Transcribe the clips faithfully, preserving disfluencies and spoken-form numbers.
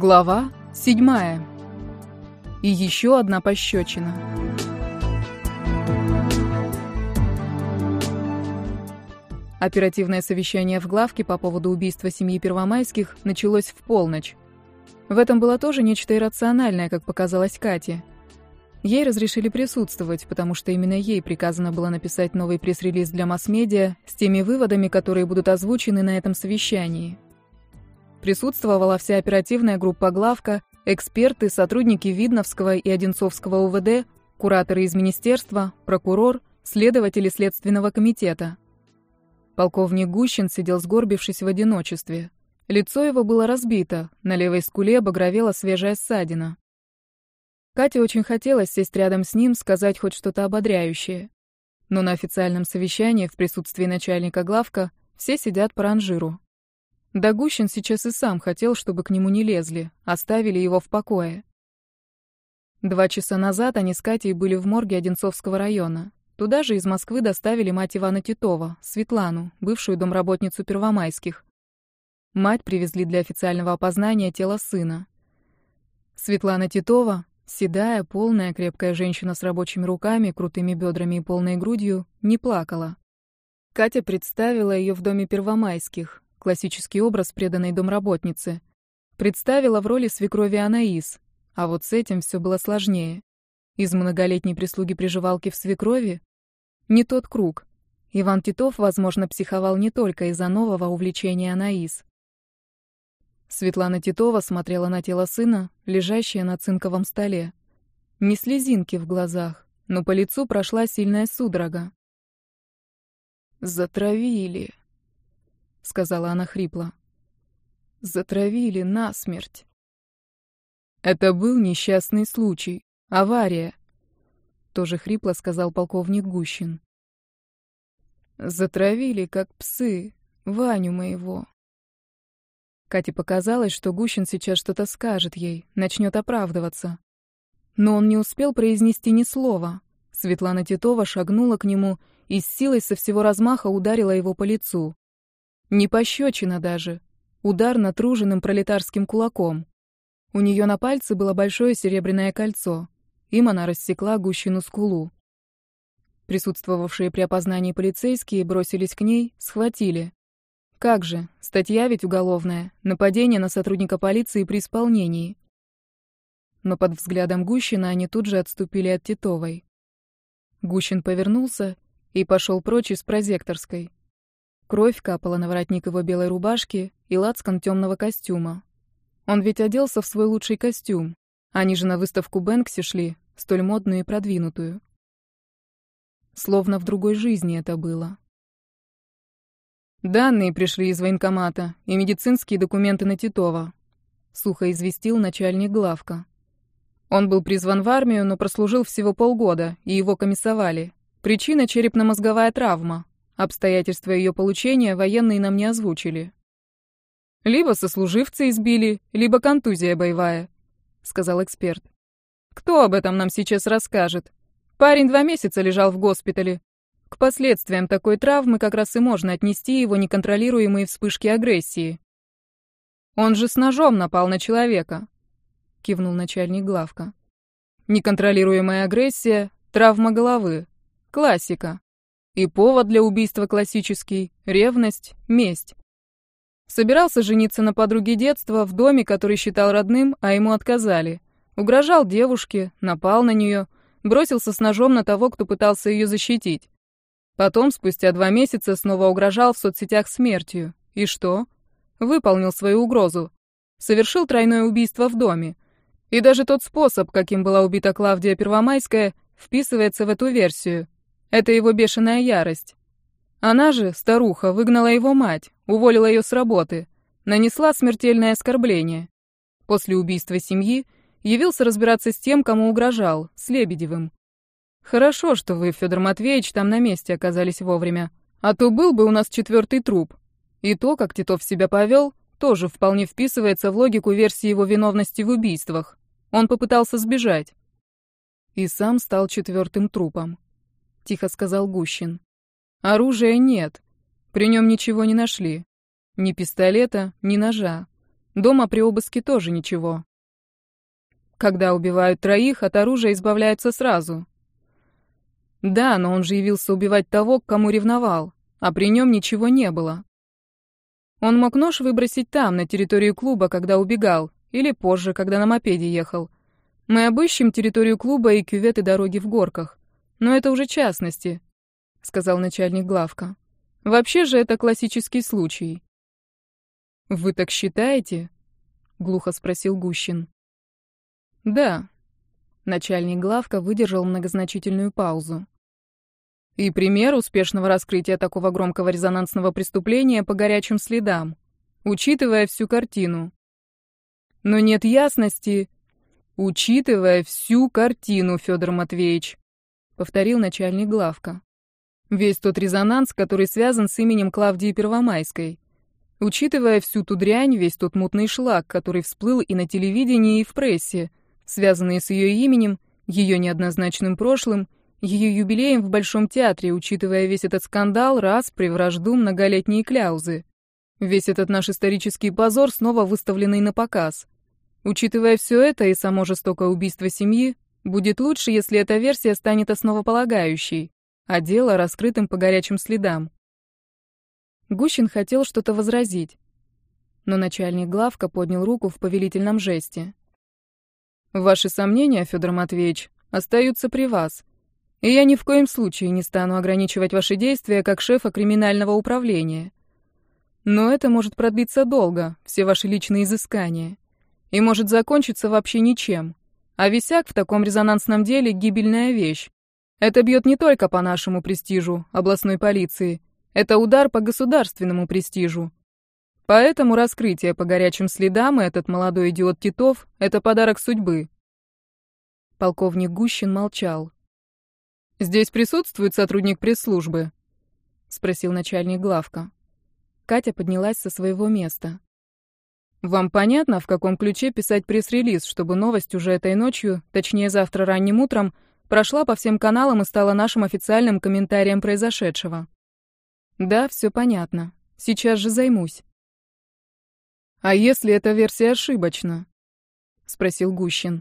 Глава седьмая. И еще одна пощечина. Оперативное совещание в главке по поводу убийства семьи Первомайских началось в полночь. В этом было тоже нечто иррациональное, как показалось Кате. Ей разрешили присутствовать, потому что именно ей приказано было написать новый пресс-релиз для масс-медиа с теми выводами, которые будут озвучены на этом совещании. Присутствовала вся оперативная группа главка, эксперты, сотрудники Видновского и Одинцовского УВД, кураторы из министерства, прокурор, следователи Следственного комитета. Полковник Гущин сидел сгорбившись в одиночестве. Лицо его было разбито, на левой скуле багровела свежая ссадина. Кате очень хотелось сесть рядом с ним, сказать хоть что-то ободряющее. Но на официальном совещании в присутствии начальника главка все сидят по ранжиру. Да Гущин сейчас и сам хотел, чтобы к нему не лезли, оставили его в покое. Два часа назад они с Катей были в морге Одинцовского района. Туда же из Москвы доставили мать Ивана Титова, Светлану, бывшую домработницу Первомайских. Мать привезли для официального опознания тело сына. Светлана Титова, седая, полная, крепкая женщина с рабочими руками, крутыми бедрами и полной грудью, не плакала. Катя представила ее в доме Первомайских. Классический образ преданной домработницы. Представила в роли свекрови Анаис, а вот с этим все было сложнее. Из многолетней прислуги-приживалки в свекрови не тот круг. Иван Титов, возможно, психовал не только из-за нового увлечения Анаис. Светлана Титова смотрела на тело сына, лежащее на цинковом столе. Не слезинки в глазах, но по лицу прошла сильная судорога. «Затравили», — сказала она хрипло. «Затравили насмерть». «Это был несчастный случай. Авария», — тоже хрипло сказал полковник Гущин. «Затравили, как псы, Ваню моего». Кате показалось, что Гущин сейчас что-то скажет ей, начнет оправдываться. Но он не успел произнести ни слова. Светлана Титова шагнула к нему и с силой со всего размаха ударила его по лицу. Не пощечина даже. Удар натруженным пролетарским кулаком. У нее на пальце было большое серебряное кольцо. Им она рассекла Гущину скулу. Присутствовавшие при опознании полицейские бросились к ней, схватили. Как же, статья ведь уголовная, нападение на сотрудника полиции при исполнении. Но под взглядом Гущина они тут же отступили от Титовой. Гущин повернулся и пошел прочь из прозекторской. Кровь капала на воротник его белой рубашки и лацкан темного костюма. Он ведь оделся в свой лучший костюм. Они же на выставку Бэнкси шли, столь модную и продвинутую. Словно в другой жизни это было. «Данные пришли из военкомата и медицинские документы на Титова», — сухо известил начальник главка. «Он был призван в армию, но прослужил всего полгода, и его комиссовали. Причина — черепно-мозговая травма. Обстоятельства ее получения военные нам не озвучили. Либо сослуживцы избили, либо контузия боевая», — сказал эксперт. «Кто об этом нам сейчас расскажет? Парень два месяца лежал в госпитале. К последствиям такой травмы как раз и можно отнести его неконтролируемые вспышки агрессии. Он же с ножом напал на человека», — кивнул начальник главка. «Неконтролируемая агрессия, травма головы. Классика. И повод для убийства классический — ревность, месть. Собирался жениться на подруге детства в доме, который считал родным, а ему отказали. Угрожал девушке, напал на нее, бросился с ножом на того, кто пытался ее защитить. Потом, спустя два месяца, снова угрожал в соцсетях смертью. И что? Выполнил свою угрозу. Совершил тройное убийство в доме. И даже тот способ, каким была убита Клавдия Первомайская, вписывается в эту версию. Это его бешеная ярость. Она же, старуха, выгнала его мать, уволила ее с работы, нанесла смертельное оскорбление. После убийства семьи явился разбираться с тем, кому угрожал, с Лебедевым. Хорошо, что вы, Федор Матвеевич, там на месте оказались вовремя, а то был бы у нас четвертый труп. И то, как Титов себя повел, тоже вполне вписывается в логику версии его виновности в убийствах. Он попытался сбежать. И сам стал четвертым трупом. Тихо сказал Гущин. Оружия нет. При нем ничего не нашли. Ни пистолета, ни ножа. Дома при обыске тоже ничего. Когда убивают троих, от оружия избавляются сразу. Да, но он же явился убивать того, к кому ревновал, а при нем ничего не было. Он мог нож выбросить там, на территорию клуба, когда убегал, или позже, когда на мопеде ехал. Мы обыщем территорию клуба и кюветы дороги в горках. Но это уже частности, — сказал начальник главка. Вообще же это классический случай. «Вы так считаете?» — глухо спросил Гущин. «Да». Начальник главка выдержал многозначительную паузу. «И пример успешного раскрытия такого громкого резонансного преступления по горячим следам, учитывая всю картину. Но нет ясности, учитывая всю картину, Федор Матвеевич», — повторил начальник главка. «Весь тот резонанс, который связан с именем Клавдии Первомайской. Учитывая всю ту дрянь, весь тот мутный шлак, который всплыл и на телевидении, и в прессе, связанные с ее именем, ее неоднозначным прошлым, ее юбилеем в Большом театре, учитывая весь этот скандал, распри, вражду, многолетние кляузы. Весь этот наш исторический позор, снова выставленный на показ. Учитывая все это и само жестокое убийство семьи, будет лучше, если эта версия станет основополагающей, а дело раскрытым по горячим следам». Гущин хотел что-то возразить, но начальник главка поднял руку в повелительном жесте. «Ваши сомнения, Федор Матвеевич, остаются при вас, и я ни в коем случае не стану ограничивать ваши действия как шефа криминального управления. Но это может продлиться долго, все ваши личные изыскания, и может закончиться вообще ничем. А висяк в таком резонансном деле — гибельная вещь. Это бьет не только по нашему престижу, областной полиции, это удар по государственному престижу. Поэтому раскрытие по горячим следам и этот молодой идиот Титов — это подарок судьбы». Полковник Гущин молчал. «Здесь присутствует сотрудник пресс-службы?» — спросил начальник главка. Катя поднялась со своего места. «Вам понятно, в каком ключе писать пресс-релиз, чтобы новость уже этой ночью, точнее завтра ранним утром, прошла по всем каналам и стала нашим официальным комментарием произошедшего?» «Да, все понятно. Сейчас же займусь». «А если эта версия ошибочна?» — спросил Гущин.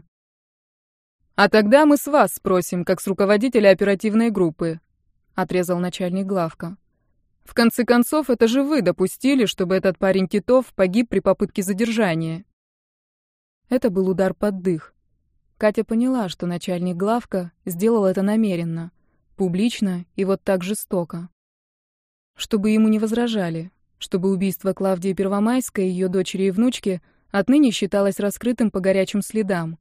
«А тогда мы с вас спросим, как с руководителя оперативной группы», — отрезал начальник главка. «В конце концов, это же вы допустили, чтобы этот парень Титов погиб при попытке задержания». Это был удар под дых. Катя поняла, что начальник главка сделал это намеренно, публично и вот так жестоко. Чтобы ему не возражали, чтобы убийство Клавдии Первомайской, ее дочери и внучки, отныне считалось раскрытым по горячим следам.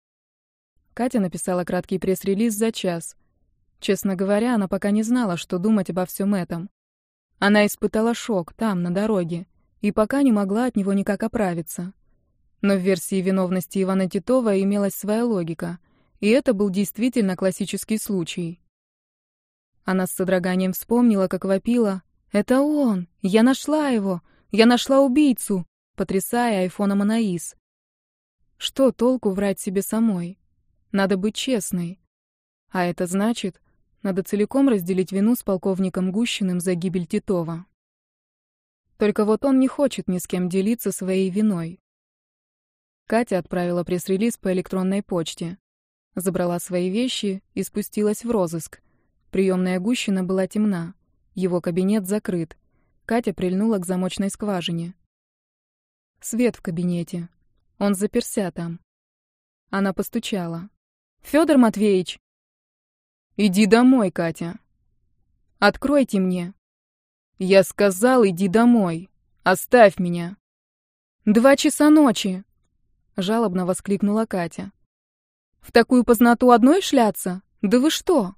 Катя написала краткий пресс-релиз за час. Честно говоря, она пока не знала, что думать обо всем этом. Она испытала шок там, на дороге, и пока не могла от него никак оправиться. Но в версии виновности Ивана Титова имелась своя логика, и это был действительно классический случай. Она с содроганием вспомнила, как вопила: «Это он! Я нашла его! Я нашла убийцу!», потрясая айфоном Анаис. Что толку врать себе самой? Надо быть честной. А это значит, надо целиком разделить вину с полковником Гущиным за гибель Титова. Только вот он не хочет ни с кем делиться своей виной. Катя отправила пресс-релиз по электронной почте, забрала свои вещи и спустилась в розыск. Приемная Гущина была темна, его кабинет закрыт. Катя прильнула к замочной скважине. Свет в кабинете. Он заперся там. Она постучала. «Федор Матвеевич!» «Иди домой, Катя!» «Откройте мне!» «Я сказал, иди домой! Оставь меня!» «Два часа ночи!» — жалобно воскликнула Катя. «В такую познату одной шляться? Да вы что?»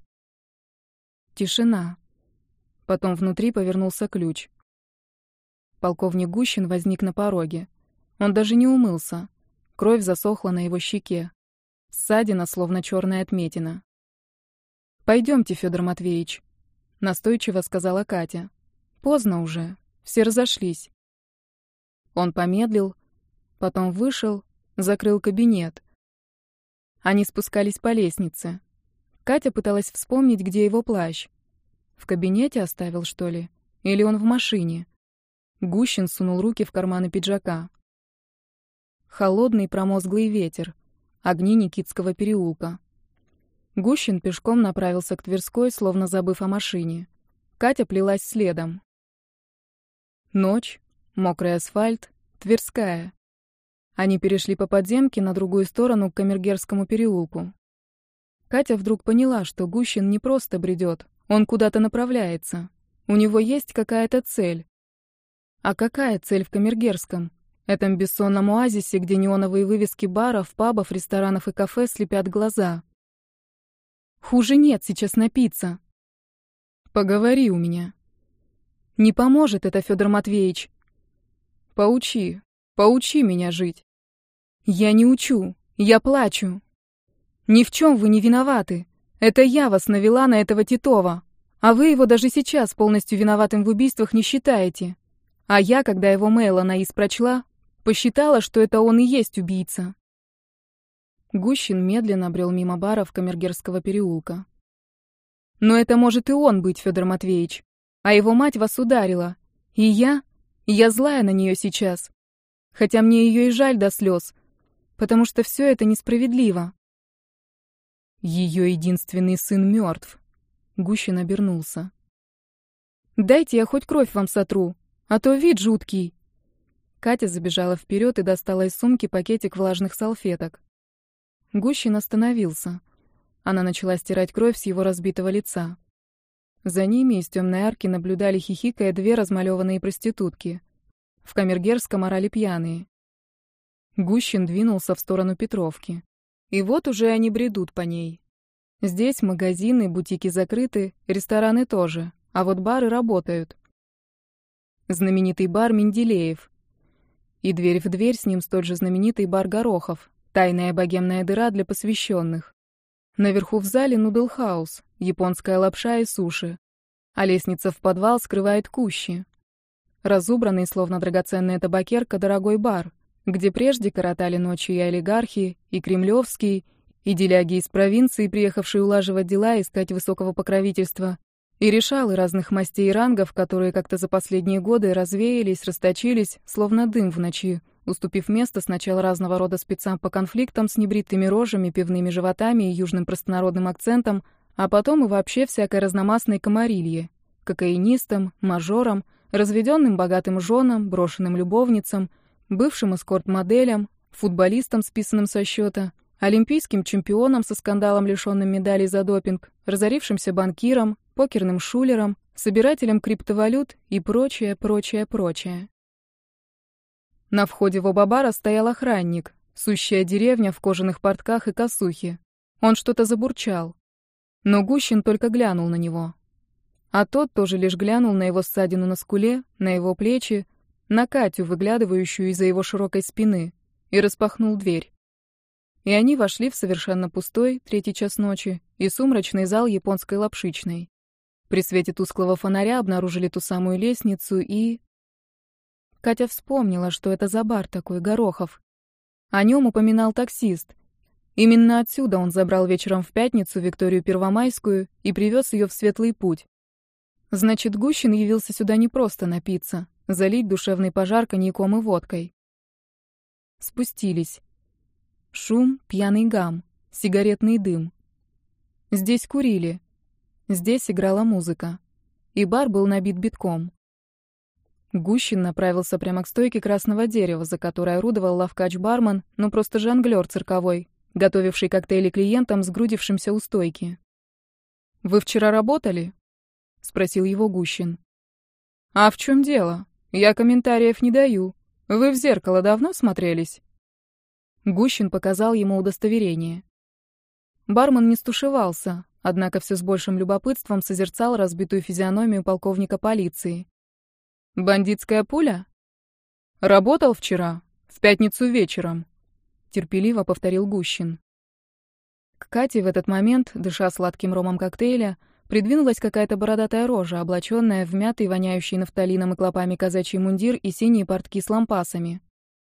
Тишина. Потом внутри повернулся ключ. Полковник Гущин возник на пороге. Он даже не умылся. Кровь засохла на его щеке. Ссадина, словно черная отметина. «Пойдемте, Федор Матвеевич», — настойчиво сказала Катя. «Поздно уже. Все разошлись». Он помедлил, потом вышел, закрыл кабинет. Они спускались по лестнице. Катя пыталась вспомнить, где его плащ. В кабинете оставил, что ли? Или он в машине? Гущин сунул руки в карманы пиджака. холодный промозглый ветер, огни Никитского переулка. Гущин пешком направился к Тверской, словно забыв о машине. Катя плелась следом. Ночь, мокрый асфальт, Тверская. Они перешли по подземке на другую сторону к Камергерскому переулку. Катя вдруг поняла, что Гущин не просто бредет, он куда-то направляется. У него есть какая-то цель. А какая цель в Камергерском? Этом бессонном оазисе, где неоновые вывески баров, пабов, ресторанов и кафе слепят глаза. Хуже нет сейчас напиться. Поговори у меня. Не поможет это, Федор Матвеевич. Поучи, поучи меня жить. Я не учу, я плачу. Ни в чем вы не виноваты. Это я вас навела на этого Титова. А вы его даже сейчас полностью виноватым в убийствах не считаете. А я, когда его мейл Анаис прочла, посчитала, что это он и есть убийца. Гущин медленно брел мимо баров Камергерского переулка. Но это может и он быть, Федор Матвеевич. А его мать вас ударила. И я... Я злая на нее сейчас. Хотя мне ее и жаль до слез. Потому что все это несправедливо. Ее единственный сын мертв. Гущин обернулся. «Дайте я хоть кровь вам сотру, а то вид жуткий». Катя забежала вперед и достала из сумки пакетик влажных салфеток. Гущин остановился. Она начала стирать кровь с его разбитого лица. За ними из темной арки наблюдали, хихикая, две размалеванные проститутки. В Камергерском орали пьяные. Гущин двинулся в сторону Петровки. И вот уже они бредут по ней. Здесь магазины, бутики закрыты, рестораны тоже, а вот бары работают. Знаменитый бар Менделеев. И дверь в дверь с ним столь же знаменитый бар Горохов, тайная богемная дыра для посвященных. Наверху в зале нудл-хаус, японская лапша и суши. А лестница в подвал скрывает кущи. Разубранный, словно драгоценная табакерка, дорогой бар, где прежде коротали ночи и олигархи, и кремлевские, и деляги из провинции, приехавшие улаживать дела, искать высокого покровительства, и решалы разных мастей и рангов, которые как-то за последние годы развеялись, расточились, словно дым в ночи, уступив место сначала разного рода спецам по конфликтам с небритыми рожами, пивными животами и южным простонародным акцентом, а потом и вообще всякой разномастной комарилье, кокаинистам, мажорам, разведенным богатым женам, брошенным любовницам, бывшим эскорт-моделям, футболистам, списанным со счета, олимпийским чемпионам со скандалом, лишенным медалей за допинг, разорившимся банкирам, покерным шулерам, собирателям криптовалют и прочее, прочее, прочее. На входе в оба бара стоял охранник, сущая деревня в кожаных портках и косухе. Он что-то забурчал. Но Гущин только глянул на него. А тот тоже лишь глянул на его ссадину на скуле, на его плечи, на Катю, выглядывающую из-за его широкой спины, и распахнул дверь. И они вошли в совершенно пустой, третий час ночи, и сумрачный зал японской лапшичной. При свете тусклого фонаря обнаружили ту самую лестницу и... Катя вспомнила, что это за бар такой, Горохов. О нем упоминал таксист. Именно отсюда он забрал вечером в пятницу Викторию Первомайскую и привез ее в Светлый Путь. Значит, Гущин явился сюда не просто напиться, залить душевный пожар коньяком и водкой. Спустились. Шум, пьяный гам, сигаретный дым. Здесь курили. Здесь играла музыка. И бар был набит битком. Гущин направился прямо к стойке красного дерева, за которой орудовал лавкач-бармен, ну просто жонглёр цирковой, готовивший коктейли клиентам, сгрудившимся у стойки. «Вы вчера работали?» — спросил его Гущин. «А в чем дело? Я комментариев не даю. Вы в зеркало давно смотрелись?» Гущин показал ему удостоверение. Бармен не стушевался, однако все с большим любопытством созерцал разбитую физиономию полковника полиции. «Бандитская пуля?» «Работал вчера, в пятницу вечером», — терпеливо повторил Гущин. К Кате в этот момент, дыша сладким ромом коктейля, придвинулась какая-то бородатая рожа, облаченная в мятый, воняющий нафталином и клопами казачий мундир и синие портки с лампасами.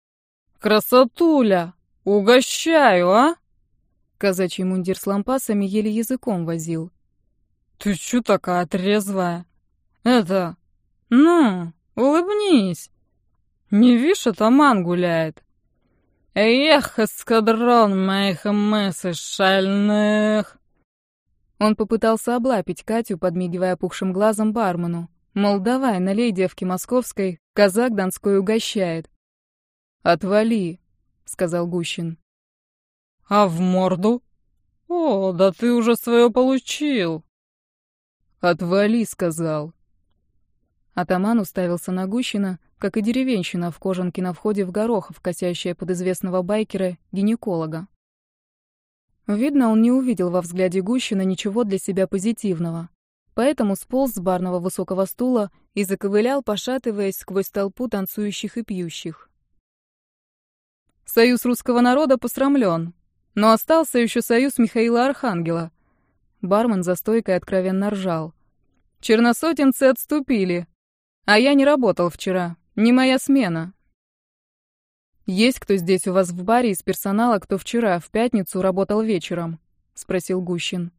«Красотуля! Угощаю, а?» Казачий мундир с лампасами еле языком возил. «Ты чё такая трезвая? Это... Ну, улыбнись! Не вишь, атаман гуляет!» Эх, эскадрон моих мыслей шальных!» Он попытался облапить Катю, подмигивая пухшим глазом бармену. Мол, давай, налей девке московской, казак донской угощает. «Отвали», — сказал Гущин. «А в морду? О, да ты уже свое получил!» «Отвали», — сказал. Атаман уставился на Гущина, как и деревенщина в кожанке на входе в Горохов, косящая под известного байкера-гинеколога. Видно, он не увидел во взгляде Гущина ничего для себя позитивного, поэтому сполз с барного высокого стула и заковылял, пошатываясь сквозь толпу танцующих и пьющих. Союз русского народа посрамлен, но остался еще союз Михаила Архангела. Бармен за стойкой откровенно ржал. Черносотенцы отступили, а я не работал вчера, не моя смена. «Есть кто здесь у вас в баре из персонала, кто вчера, в пятницу, работал вечером?» — спросил Гущин.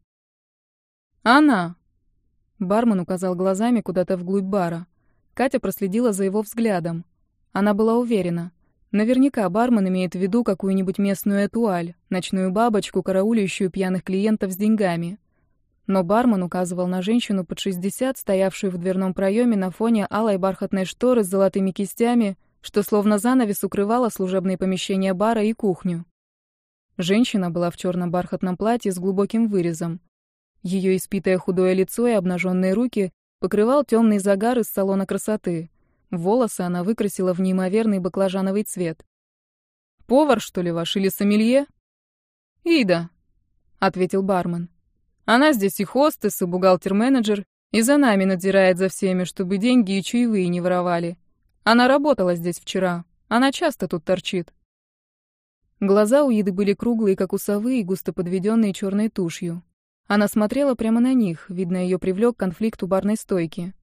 «Она!» Бармен указал глазами куда-то вглубь бара. Катя проследила за его взглядом. Она была уверена. Наверняка бармен имеет в виду какую-нибудь местную этуаль, ночную бабочку, караулищую пьяных клиентов с деньгами. Но бармен указывал на женщину под шестьдесят, стоявшую в дверном проеме на фоне алой бархатной шторы с золотыми кистями, что словно занавес укрывало служебные помещения бара и кухню. Женщина была в черном бархатном платье с глубоким вырезом. Ее испитое худое лицо и обнаженные руки покрывал темный загар из салона красоты. Волосы она выкрасила в неимоверный баклажановый цвет. «Повар, что ли, ваш, или сомелье?» «Ида», — ответил бармен. «Она здесь и хостес, и бухгалтер-менеджер, и за нами надзирает за всеми, чтобы деньги и чаевые не воровали. Она работала здесь вчера. Она часто тут торчит». Глаза у Иды были круглые, как у совы, и густо подведенные черной тушью. Она смотрела прямо на них, видно, ее привлек конфликт у барной стойки.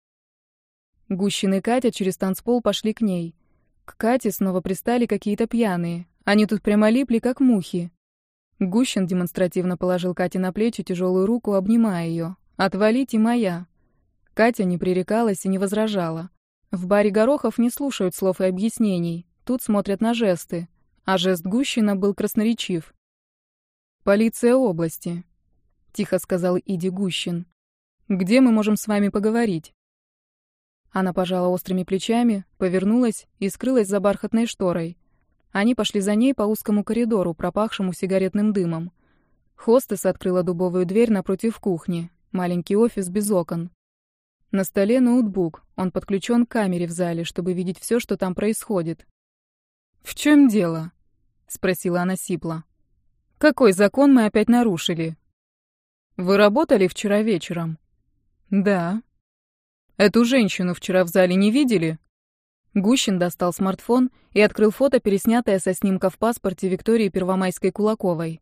Гущин и Катя через танцпол пошли к ней. К Кате снова пристали какие-то пьяные. Они тут прямо липли, как мухи. Гущин демонстративно положил Кате на плечи тяжелую руку, обнимая ее. «Отвалите, моя!» Катя не пререкалась и не возражала. В баре Горохов не слушают слов и объяснений. Тут смотрят на жесты. А жест Гущина был красноречив. «Полиция области», — тихо сказал Иде Гущин. «Где мы можем с вами поговорить?» Она пожала острыми плечами, повернулась и скрылась за бархатной шторой. Они пошли за ней по узкому коридору, пропахшему сигаретным дымом. Хостес открыла дубовую дверь напротив кухни, маленький офис без окон. На столе ноутбук, он подключен к камере в зале, чтобы видеть все, что там происходит. «В чем дело?» — спросила она сипло. «Какой закон мы опять нарушили?» «Вы работали вчера вечером?» «Да». «Эту женщину вчера в зале не видели?» Гущин достал смартфон и открыл фото, переснятое со снимка в паспорте Виктории Первомайской-Кулаковой.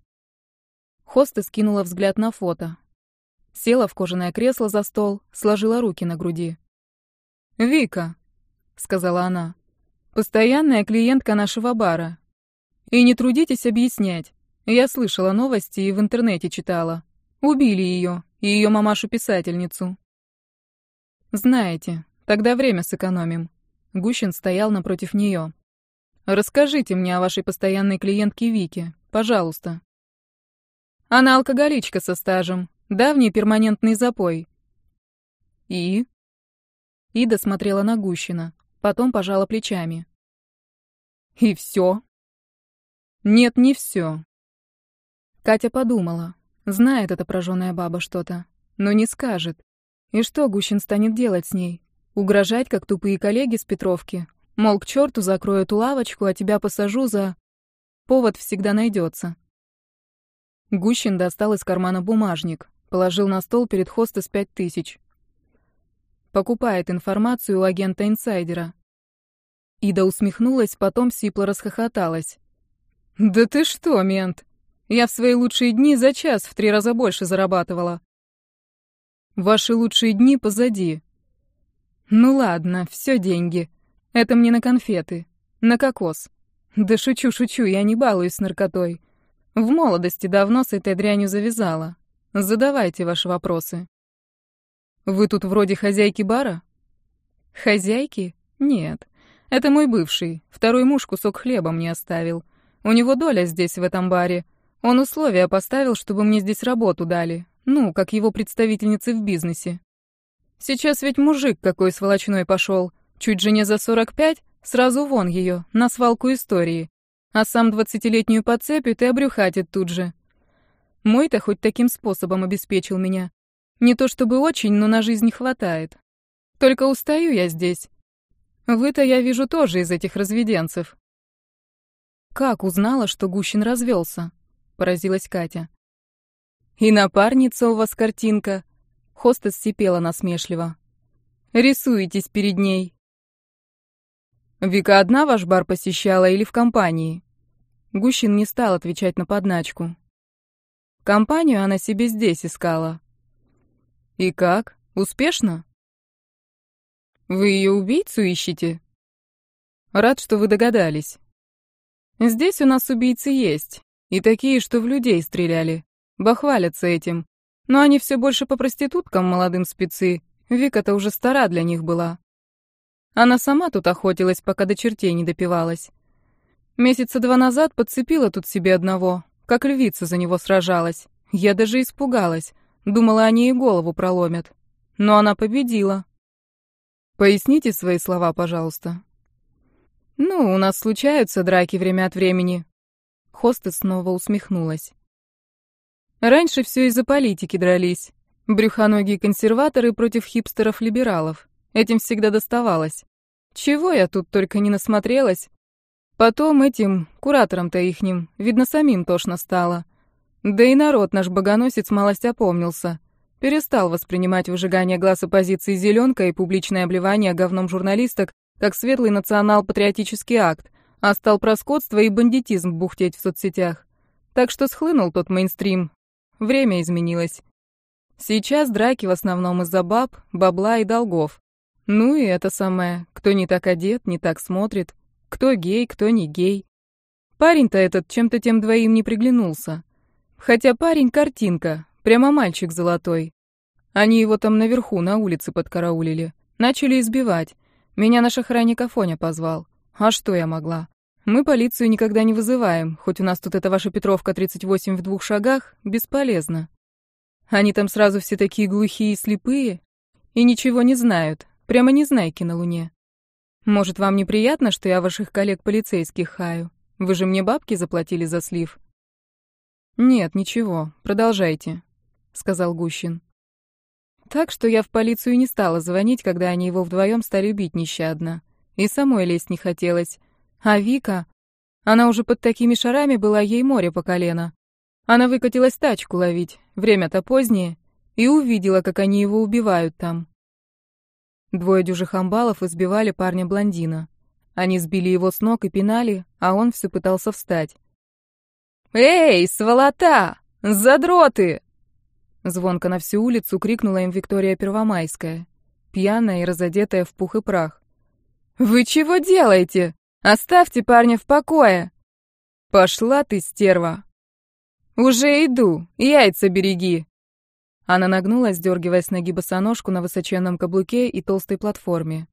Хостес кинула взгляд на фото. Села в кожаное кресло за стол, сложила руки на груди. «Вика», — сказала она, — «постоянная клиентка нашего бара. И не трудитесь объяснять. Я слышала новости и в интернете читала. Убили ее и ее мамашу-писательницу». «Знаете, тогда время сэкономим». Гущин стоял напротив нее. «Расскажите мне о вашей постоянной клиентке Вике, пожалуйста». «Она алкоголичка со стажем, давний перманентный запой». «И?» Ида смотрела на Гущина, потом пожала плечами. «И все?» «Нет, не все». Катя подумала. Знает эта прожжённая баба что-то, но не скажет. И что Гущин станет делать с ней? Угрожать, как тупые коллеги с Петровки? Мол, к черту закрою эту лавочку, а тебя посажу за... Повод всегда найдется. Гущин достал из кармана бумажник, положил на стол перед хостес пять тысяч. Покупает информацию у агента-инсайдера. Ида усмехнулась, потом сипло расхохоталась. «Да ты что, мент? Я в свои лучшие дни за час в три раза больше зарабатывала». «Ваши лучшие дни позади». «Ну ладно, все деньги. Это мне на конфеты. На кокос. Да шучу, шучу, я не балуюсь с наркотой. В молодости давно с этой дрянью завязала. Задавайте ваши вопросы». «Вы тут вроде хозяйки бара?» «Хозяйки? Нет. Это мой бывший. Второй муж кусок хлеба мне оставил. У него доля здесь, в этом баре. Он условия поставил, чтобы мне здесь работу дали. Ну, как его представительницы в бизнесе. Сейчас ведь мужик какой сволочной пошел. Чуть жене за сорок пять, сразу вон ее, на свалку истории. А сам двадцатилетнюю подцепит и обрюхатит тут же. Мой-то хоть таким способом обеспечил меня. Не то чтобы очень, но на жизнь хватает. Только устаю я здесь. Вы-то, я вижу, тоже из этих разведенцев. Как узнала, что Гущин развелся? Поразилась Катя. И напарница у вас картинка. Хостес сипела насмешливо. Рисуетесь перед ней. Вика одна ваш бар посещала или в компании? Гущин не стал отвечать на подначку. Компанию она себе здесь искала. И как? Успешно? Вы ее убийцу ищете? Рад, что вы догадались. Здесь у нас убийцы есть, и такие, что в людей стреляли. Бахвалятся этим. Но они все больше по проституткам молодым спецы. Вика-то уже стара для них была. Она сама тут охотилась, пока до чертей не допивалась. Месяца два назад подцепила тут себе одного, как львица за него сражалась. Я даже испугалась. Думала, они ей голову проломят. Но она победила. Поясните свои слова, пожалуйста. Ну, у нас случаются драки время от времени. Хостес снова усмехнулась. Раньше все из-за политики дрались. Брюхоногие консерваторы против хипстеров-либералов. Этим всегда доставалось. Чего я тут только не насмотрелась. Потом этим, куратором-то ихним, видно, самим тошно стало. Да и народ наш богоносец малость опомнился. Перестал воспринимать выжигание глаз оппозиции зеленкой и публичное обливание говном журналисток как светлый национал-патриотический акт, а стал про скотство и бандитизм бухтеть в соцсетях. Так что схлынул тот мейнстрим. Время изменилось. Сейчас драки в основном из-за баб, бабла и долгов. Ну и это самое, кто не так одет, не так смотрит, кто гей, кто не гей. Парень-то этот чем-то тем двоим не приглянулся. Хотя парень картинка, прямо мальчик золотой. Они его там наверху на улице подкараулили, начали избивать. Меня наш охранник Афоня позвал. А что я могла? Мы полицию никогда не вызываем, хоть у нас тут эта ваша Петровка тридцать восемь в двух шагах, бесполезно. Они там сразу все такие глухие и слепые, и ничего не знают, прямо незнайки на луне. Может, вам неприятно, что я ваших коллег полицейских хаю? Вы же мне бабки заплатили за слив. Нет, ничего, продолжайте, сказал Гущин. Так что я в полицию не стала звонить, когда они его вдвоем стали бить нещадно. И самой лезть не хотелось. А Вика, она уже под такими шарами была, ей море по колено. Она выкатилась тачку ловить, время-то позднее, и увидела, как они его убивают там. Двое дюжих амбалов избивали парня-блондина. Они сбили его с ног и пинали, а он все пытался встать. «Эй, сволота! Задроты!» Звонко на всю улицу крикнула им Виктория Первомайская, пьяная и разодетая в пух и прах. «Вы чего делаете? Оставьте парня в покое!» «Пошла ты, стерва!» «Уже иду, яйца береги!» Она нагнулась, дергивая с ноги босоножку на высоченном каблуке и толстой платформе.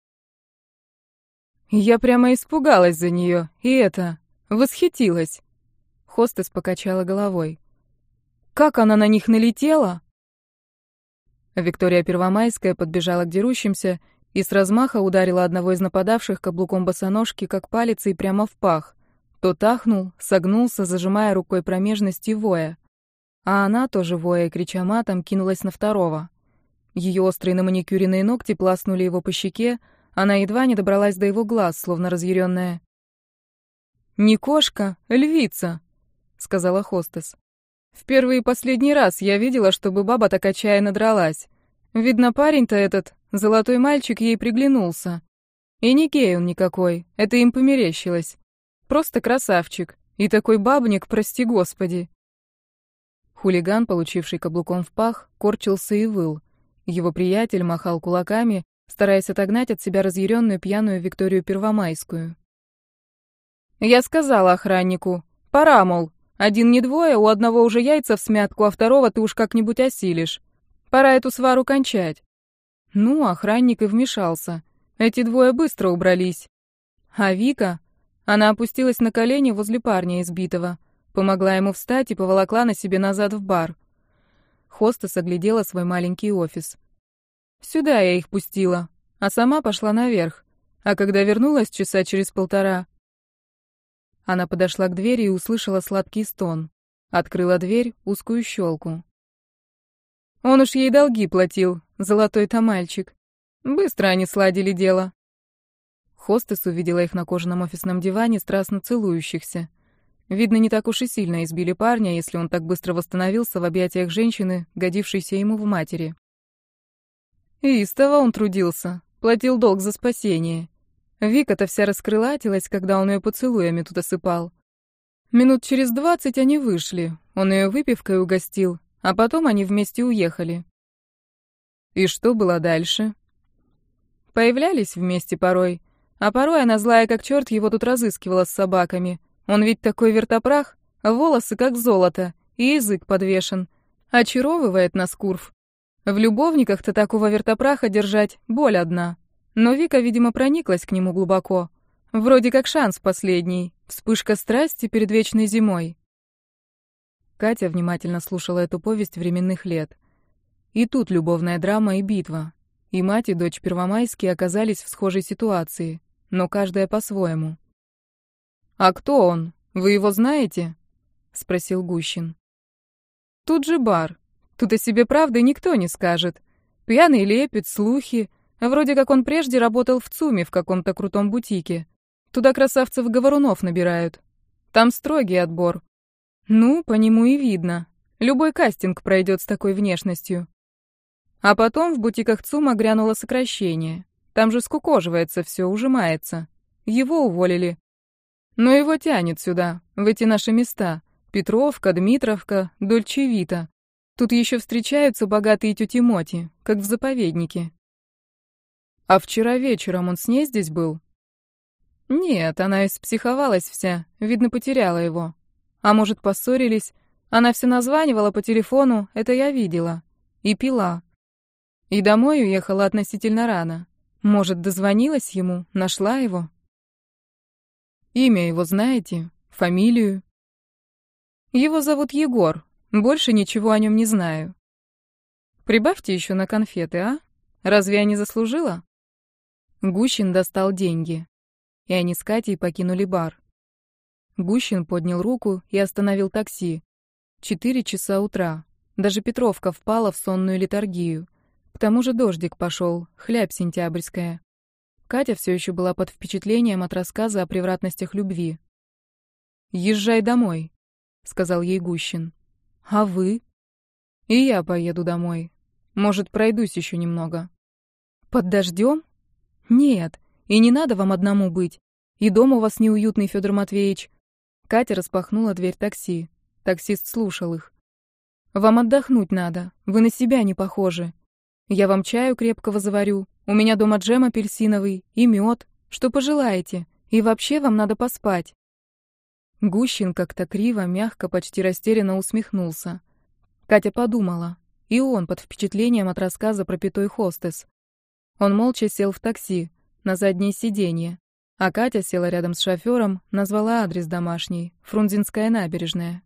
Я прямо испугалась за нее, и это, восхитилась. Хостес покачала головой. Как она на них налетела? Виктория Первомайская подбежала к дерущимся и с размаха ударила одного из нападавших каблуком босоножки, как палицей, прямо в пах. Тот ахнул, согнулся, зажимая рукой промежность и воя. А она, тоже воя и крича матом, кинулась на второго. Ее острые наманикюренные ногти пласнули его по щеке, она едва не добралась до его глаз, словно разъяренная. «Не кошка, львица», — сказала хостес. «В первый и последний раз я видела, чтобы баба так отчаянно дралась. Видно, парень-то этот, золотой мальчик, ей приглянулся. И не гей он никакой, это им померещилось. Просто красавчик. И такой бабник, прости господи». Хулиган, получивший каблуком в пах, корчился и выл. Его приятель махал кулаками, стараясь отогнать от себя разъяренную пьяную Викторию Первомайскую. «Я сказала охраннику, пора, мол. Один не двое, у одного уже яйца в смятку, а второго ты уж как-нибудь осилишь. Пора эту свару кончать». Ну, охранник и вмешался. Эти двое быстро убрались. А Вика, Она опустилась на колени возле парня избитого, помогла ему встать и поволокла на себе назад в бар. Хостес оглядела свой маленький офис. «Сюда я их пустила, а сама пошла наверх. А когда вернулась часа через полтора...» Она подошла к двери и услышала сладкий стон. Открыла дверь, узкую щелку. Он уж ей долги платил, золотой-то мальчик. Быстро они сладили дело. Хостес увидела их на кожаном офисном диване, страстно целующихся. Видно, не так уж и сильно избили парня, если он так быстро восстановился в объятиях женщины, годившейся ему в матери. Истово он трудился, платил долг за спасение. Вика-то вся раскрылатилась, когда он ее поцелуями тут осыпал. Минут через двадцать они вышли, он ее выпивкой угостил, а потом они вместе уехали. И что было дальше? Появлялись вместе порой, а порой она, злая как черт, его тут разыскивала с собаками. Он ведь такой вертопрах, волосы как золото, и язык подвешен. Очаровывает нас Курф. В любовниках-то такого вертопраха держать боль одна. Но Вика, видимо, прониклась к нему глубоко. Вроде как шанс последний, вспышка страсти перед вечной зимой. Катя внимательно слушала эту повесть временных лет. И тут любовная драма и битва. И мать, и дочь Первомайские оказались в схожей ситуации, но каждая по-своему. «А кто он? Вы его знаете?» — спросил Гущин. «Тут же бар. Тут о себе правды никто не скажет. Пьяный лепит, слухи. Вроде как он прежде работал в ЦУМе в каком-то крутом бутике. Туда красавцев-говорунов набирают. Там строгий отбор. Ну, по нему и видно. Любой кастинг пройдет с такой внешностью. А потом в бутиках ЦУМа грянуло сокращение. Там же скукоживается все, ужимается. Его уволили. Но его тянет сюда, в эти наши места. Петровка, Дмитровка, Дольче-Вита. Тут еще встречаются богатые тети Моти, как в заповеднике. А вчера вечером он с ней здесь был? Нет, она испсиховалась вся, видно, потеряла его. А может, поссорились? Она все названивала по телефону, это я видела. И пила. И домой уехала относительно рано. Может, дозвонилась ему, нашла его? Имя его знаете? Фамилию? Его зовут Егор. Больше ничего о нем не знаю. Прибавьте еще на конфеты, а? Разве я не заслужила? Гущин достал деньги. И они с Катей покинули бар. Гущин поднял руку и остановил такси. Четыре часа утра. Даже Петровка впала в сонную летаргию. К тому же дождик пошел, хлябь сентябрьская. Катя все еще была под впечатлением от рассказа о превратностях любви. «Езжай домой», — сказал ей Гущин. «А вы?» «И я поеду домой. Может, пройдусь еще немного». «Под дождем? Нет, и не надо вам одному быть. И дом у вас неуютный, Федор Матвеевич». Катя распахнула дверь такси. Таксист слушал их. «Вам отдохнуть надо, вы на себя не похожи. Я вам чаю крепкого заварю, у меня дома джем апельсиновый и мед, что пожелаете, и вообще вам надо поспать». Гущин как-то криво, мягко, почти растерянно усмехнулся. Катя подумала, и он под впечатлением от рассказа про пятой хостес. Он молча сел в такси, на заднее сиденье, а Катя села рядом с шофёром, назвала адрес домашний, Фрунзенская набережная.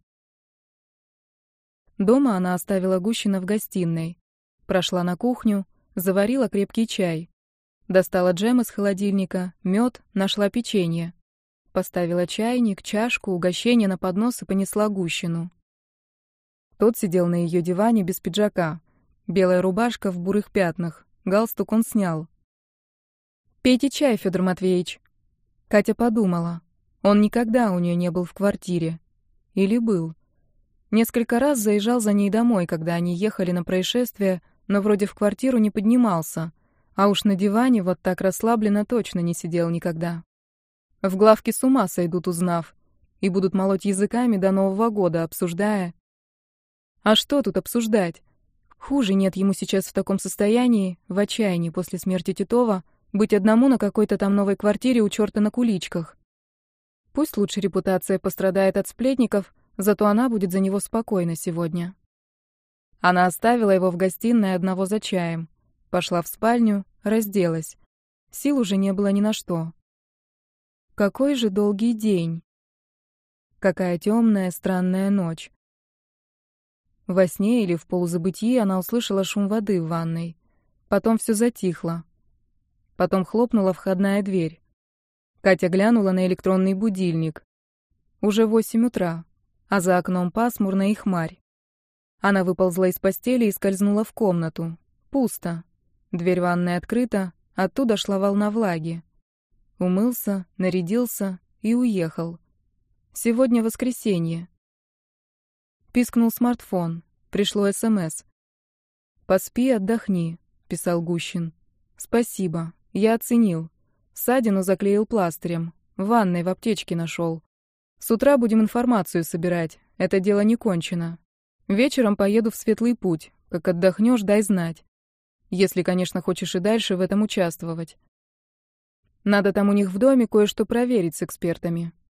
Дома она оставила Гущина в гостиной, прошла на кухню, заварила крепкий чай, достала джем из холодильника, мед, нашла печенье. Поставила чайник, чашку, угощение на поднос и понесла Гущину. Тот сидел на ее диване без пиджака. Белая рубашка в бурых пятнах. Галстук он снял. «Пейте чай, Федор Матвеевич». Катя подумала. Он никогда у нее не был в квартире. Или был. Несколько раз заезжал за ней домой, когда они ехали на происшествие, но вроде в квартиру не поднимался. А уж на диване вот так расслабленно точно не сидел никогда. В главке с ума сойдут, узнав, и будут молоть языками до Нового года, обсуждая. А что тут обсуждать? Хуже нет ему сейчас в таком состоянии, в отчаянии после смерти Титова, быть одному на какой-то там новой квартире у черта на куличках. Пусть лучше репутация пострадает от сплетников, зато она будет за него спокойна сегодня. Она оставила его в гостиной одного за чаем, пошла в спальню, разделась. Сил уже не было ни на что. Какой же долгий день. Какая темная, странная ночь. Во сне или в полузабытии она услышала шум воды в ванной. Потом все затихло. Потом хлопнула входная дверь. Катя глянула на электронный будильник. Уже восемь утра, а за окном пасмурно и хмарь. Она выползла из постели и скользнула в комнату. Пусто. Дверь ванной открыта, оттуда шла волна влаги. Умылся, нарядился и уехал. Сегодня воскресенье. Пискнул смартфон. Пришло СМС. «Поспи, отдохни», — писал Гущин. «Спасибо. Я оценил. Ссадину заклеил пластырем. В ванной в аптечке нашел. С утра будем информацию собирать. Это дело не кончено. Вечером поеду в Светлый Путь. Как отдохнешь, дай знать. Если, конечно, хочешь и дальше в этом участвовать. Надо там у них в доме кое-что проверить с экспертами.